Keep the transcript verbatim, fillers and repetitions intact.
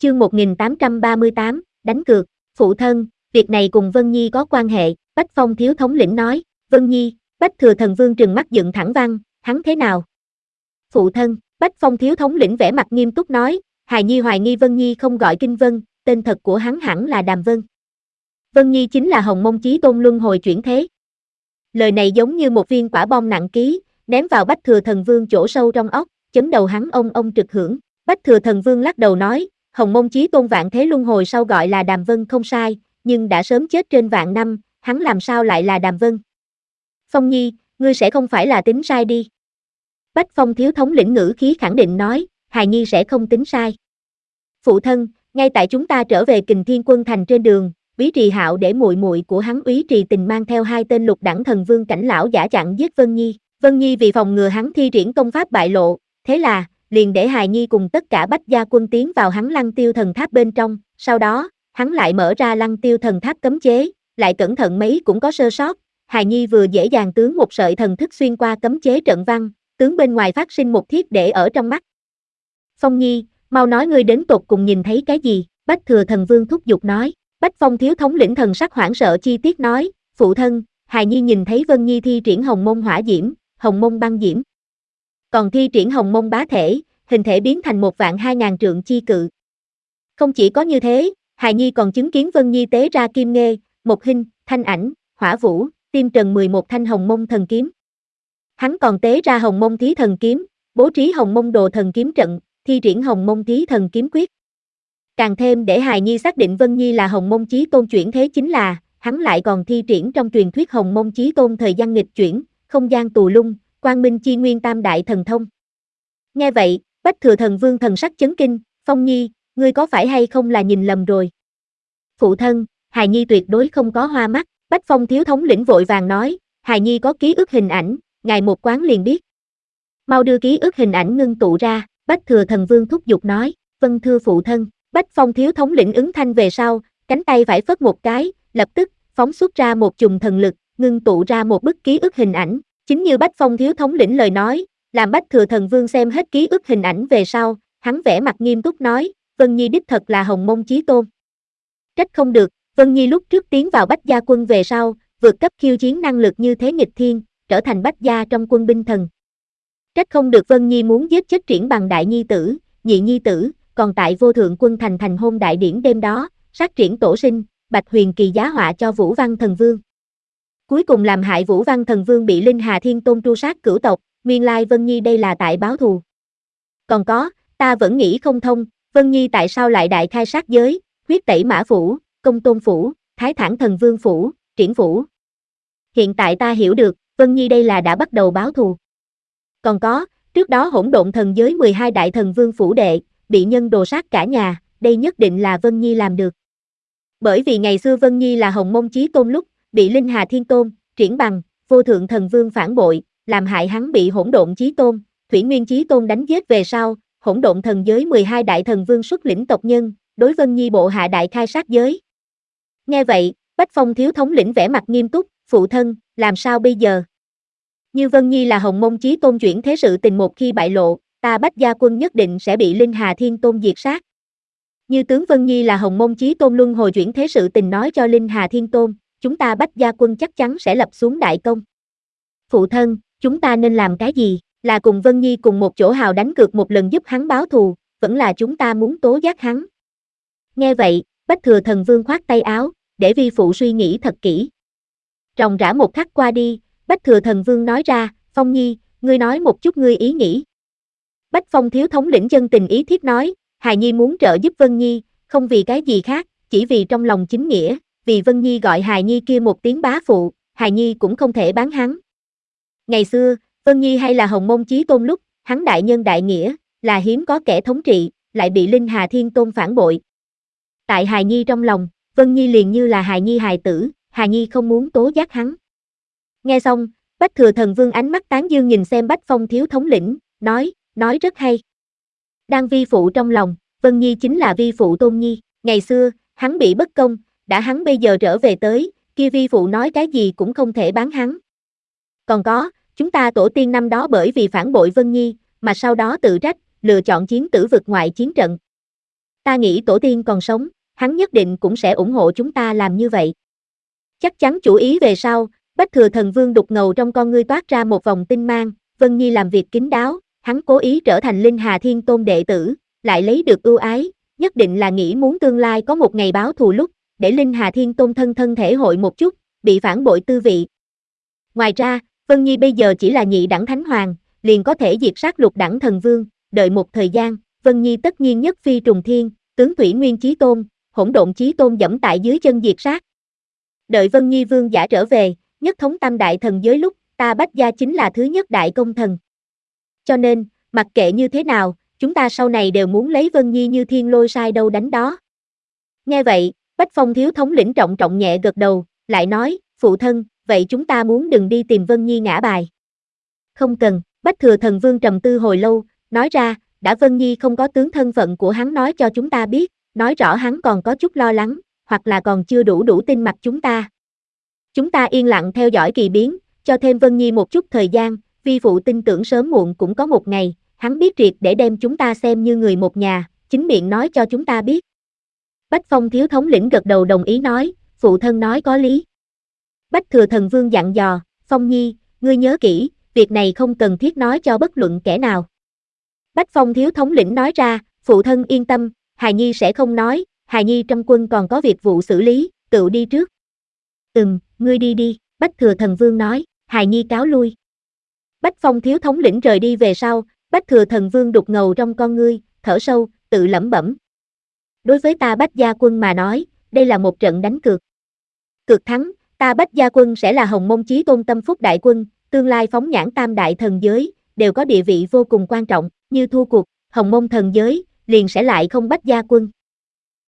Chương một nghìn tám trăm ba mươi tám, đánh cược. Phụ thân, việc này cùng Vân Nhi có quan hệ, Bách Phong thiếu thống lĩnh nói. Vân Nhi, Bách Thừa Thần Vương trừng mắt dựng thẳng văn, hắn thế nào? Phụ thân, Bách Phong thiếu thống lĩnh vẻ mặt nghiêm túc nói, hài nhi hoài nghi Vân Nhi không gọi Kinh Vân, tên thật của hắn hẳn là Đàm Vân. Vân Nhi chính là Hồng Mông Chí Tôn luân hồi chuyển thế. Lời này giống như một viên quả bom nặng ký, ném vào Bách Thừa Thần Vương chỗ sâu trong óc, chấn đầu hắn ông ông trực hưởng. Bách Thừa Thần Vương lắc đầu nói, Hồng Mông Chí Tôn vạn thế luân hồi sau gọi là Đàm Vân không sai, nhưng đã sớm chết trên vạn năm, hắn làm sao lại là Đàm Vân? Phong Nhi, ngươi sẽ không phải là tính sai đi. Bách Phong thiếu thống lĩnh ngữ khí khẳng định nói, hài nhi sẽ không tính sai. Phụ thân, ngay tại chúng ta trở về Kình Thiên Quân Thành trên đường, Úy Trì Hạo để muội muội của hắn Úy Trì Tình mang theo hai tên lục đẳng thần vương cảnh lão giả chặn giết Vân Nhi. Vân Nhi vì phòng ngừa hắn thi triển công pháp bại lộ, thế là liền để hài nhi cùng tất cả Bách gia quân tiến vào hắn Lăng Tiêu Thần Tháp bên trong, sau đó, hắn lại mở ra Lăng Tiêu Thần Tháp cấm chế, lại cẩn thận mấy cũng có sơ sót, hài nhi vừa dễ dàng tướng một sợi thần thức xuyên qua cấm chế trận văn, tướng bên ngoài phát sinh một thiết để ở trong mắt. Phong Nhi, mau nói ngươi đến tột cùng nhìn thấy cái gì? Bách Thừa Thần Vương thúc giục nói. Bách Phong thiếu thống lĩnh thần sắc hoảng sợ chi tiết nói, phụ thân, hài nhi nhìn thấy Vân Nhi thi triển Hồng Mông Hỏa Diễm, Hồng Mông Băng Diễm. Còn thi triển Hồng Mông Bá Thể, hình thể biến thành một vạn hai ngàn trượng chi cự. Không chỉ có như thế, hài nhi còn chứng kiến Vân Nhi tế ra Kim Nghê, Một Hinh, Thanh Ảnh, Hỏa Vũ, Tiêm Trần mười một thanh Hồng Mông thần kiếm. Hắn còn tế ra Hồng Mông Thí Thần Kiếm, bố trí Hồng Mông Đồ Thần Kiếm trận, thi triển Hồng Mông Thí Thần Kiếm quyết. Càng thêm để hài nhi xác định Vân Nhi là Hồng Mông Chí Tôn chuyển thế chính là, hắn lại còn thi triển trong truyền thuyết Hồng Mông Chí Tôn thời gian nghịch chuyển, không gian tù lung, Quang Minh Chi Nguyên Tam Đại Thần Thông. Nghe vậy, Bách Thừa Thần Vương thần sắc chấn kinh, Phong Nhi, ngươi có phải hay không là nhìn lầm rồi? Phụ thân, hài nhi tuyệt đối không có hoa mắt, Bách Phong thiếu thống lĩnh vội vàng nói, hài nhi có ký ức hình ảnh, ngài một quán liền biết. Mau đưa ký ức hình ảnh ngưng tụ ra, Bách Thừa Thần Vương thúc giục nói, vâng thưa phụ thân. Bách Phong thiếu thống lĩnh ứng thanh về sau, cánh tay phải phất một cái, lập tức, phóng xuất ra một chùm thần lực, ngưng tụ ra một bức ký ức hình ảnh. Chính như Bách Phong thiếu thống lĩnh lời nói, làm Bách Thừa Thần Vương xem hết ký ức hình ảnh về sau, hắn vẻ mặt nghiêm túc nói, Vân Nhi đích thật là Hồng Mông Chí Tôn. Trách không được, Vân Nhi lúc trước tiến vào Bách gia quân về sau, vượt cấp khiêu chiến năng lực như thế nghịch thiên, trở thành Bách gia trong quân binh thần. Trách không được Vân Nhi muốn giết chết Triển Bằng đại nhi tử, nhị nhi tử, còn tại Vô Thượng Quân Thành thành hôn đại điển đêm đó, sát Triển tổ sinh, Bạch Huyền Kỳ giá họa cho Vũ Văn Thần Vương. Cuối cùng làm hại Vũ Văn Thần Vương bị Linh Hà Thiên Tôn tru sát cửu tộc, nguyên lai Vân Nhi đây là tại báo thù. Còn có, ta vẫn nghĩ không thông, Vân Nhi tại sao lại đại khai sát giới, huyết tẩy Mã Phủ, Công Tôn Phủ, Thái Thản Thần Vương Phủ, Triển Phủ. Hiện tại ta hiểu được, Vân Nhi đây là đã bắt đầu báo thù. Còn có, trước đó hỗn độn thần giới mười hai đại thần vương phủ đệ, bị nhân đồ sát cả nhà, đây nhất định là Vân Nhi làm được. Bởi vì ngày xưa Vân Nhi là Hồng Mông Chí Tôn lúc, bị Linh Hà Thiên Tôn, Triển Bằng, Vô Thượng Thần Vương phản bội, làm hại hắn bị hỗn độn Chí Tôn, Thủy Nguyên Chí Tôn đánh giết về sau, hỗn độn thần giới mười hai đại thần vương xuất lĩnh tộc nhân, đối Vân Nhi bộ hạ đại khai sát giới. Nghe vậy, Bách Phong thiếu thống lĩnh vẻ mặt nghiêm túc, phụ thân, làm sao bây giờ? Như Vân Nhi là Hồng Mông Chí Tôn chuyển thế sự tình một khi bại lộ, ta Bách gia quân nhất định sẽ bị Linh Hà Thiên Tôn diệt sát. Như tướng Vân Nhi là Hồng Mông Chí Tôn luân hồi chuyển thế sự tình nói cho Linh Hà Thiên Tôn, chúng ta Bách gia quân chắc chắn sẽ lập xuống đại công. Phụ thân, chúng ta nên làm cái gì? Là cùng Vân Nhi cùng một chỗ hào đánh cược một lần giúp hắn báo thù, vẫn là chúng ta muốn tố giác hắn. Nghe vậy, Bách Thừa Thần Vương khoát tay áo, để vi phụ suy nghĩ thật kỹ. Ròng rã một khắc qua đi, Bách Thừa Thần Vương nói ra, Phong Nhi, ngươi nói một chút ngươi ý nghĩ. Bách Phong thiếu thống lĩnh chân tình ý thiết nói, hài nhi muốn trợ giúp Vân Nhi, không vì cái gì khác, chỉ vì trong lòng chính nghĩa, vì Vân Nhi gọi hài nhi kia một tiếng bá phụ, hài nhi cũng không thể bán hắn. Ngày xưa, Vân Nhi hay là Hồng Mông Chí Tôn lúc, hắn đại nhân đại nghĩa, là hiếm có kẻ thống trị, lại bị Linh Hà Thiên Tôn phản bội. Tại hài nhi trong lòng, Vân Nhi liền như là hài nhi hài tử, hài nhi không muốn tố giác hắn. Nghe xong, Bách Thừa Thần Vương ánh mắt tán dương nhìn xem Bách Phong thiếu thống lĩnh, nói, nói rất hay. Đang vi phụ trong lòng, Vân Nhi chính là vi phụ Tôn Nhi, ngày xưa, hắn bị bất công, đã hắn bây giờ trở về tới, kia vi phụ nói cái gì cũng không thể bán hắn. Còn có, chúng ta tổ tiên năm đó bởi vì phản bội Vân Nhi, mà sau đó tự trách, lựa chọn chiến tử vực ngoại chiến trận. Ta nghĩ tổ tiên còn sống, hắn nhất định cũng sẽ ủng hộ chúng ta làm như vậy. Chắc chắn chủ ý về sau, Bách Thừa Thần Vương đục ngầu trong con ngươi toát ra một vòng tinh mang, Vân Nhi làm việc kín đáo, hắn cố ý trở thành Linh Hà Thiên Tôn đệ tử, lại lấy được ưu ái, nhất định là nghĩ muốn tương lai có một ngày báo thù lúc, để Linh Hà Thiên Tôn thân thân thể hội một chút, bị phản bội tư vị. Ngoài ra, Vân Nhi bây giờ chỉ là nhị đẳng thánh hoàng, liền có thể diệt sát lục đẳng thần vương, đợi một thời gian, Vân Nhi tất nhiên nhất phi trùng thiên, tướng Thủy Nguyên Chí Tôn, Hỗn Độn Chí Tôn dẫm tại dưới chân diệt sát. Đợi Vân Nhi vương giả trở về, nhất thống tam đại thần giới lúc, ta Bách gia chính là thứ nhất đại công thần. Cho nên, mặc kệ như thế nào, chúng ta sau này đều muốn lấy Vân Nhi như thiên lôi sai đâu đánh đó. Nghe vậy, Bách Phong thiếu thống lĩnh trọng trọng nhẹ gật đầu, lại nói, phụ thân, vậy chúng ta muốn đừng đi tìm Vân Nhi ngã bài. Không cần, Bách Thừa Thần Vương trầm tư hồi lâu, nói ra, đã Vân Nhi không có tướng thân phận của hắn nói cho chúng ta biết, nói rõ hắn còn có chút lo lắng, hoặc là còn chưa đủ đủ tin mặt chúng ta. Chúng ta yên lặng theo dõi kỳ biến, cho thêm Vân Nhi một chút thời gian, vi phụ tin tưởng sớm muộn cũng có một ngày, hắn biết triệt để đem chúng ta xem như người một nhà, chính miệng nói cho chúng ta biết. Bách Phong thiếu thống lĩnh gật đầu đồng ý nói, phụ thân nói có lý. Bách Thừa Thần Vương dặn dò, Phong Nhi, ngươi nhớ kỹ, việc này không cần thiết nói cho bất luận kẻ nào. Bách Phong thiếu thống lĩnh nói ra, phụ thân yên tâm, Hài Nhi sẽ không nói, Hài Nhi trong quân còn có việc vụ xử lý, tự đi trước. Ừm, ngươi đi đi, Bách Thừa Thần Vương nói, Hài Nhi cáo lui. Bách Phong thiếu thống lĩnh rời đi về sau, Bách Thừa Thần Vương đục ngầu trong con ngươi, thở sâu, tự lẩm bẩm. Đối với ta Bách gia quân mà nói, đây là một trận đánh cược. Cược thắng, ta Bách gia quân sẽ là Hồng Mông Chí Tôn tâm phúc đại quân, tương lai phóng nhãn tam đại thần giới, đều có địa vị vô cùng quan trọng, như thua cuộc, Hồng Mông thần giới, liền sẽ lại không Bách gia quân.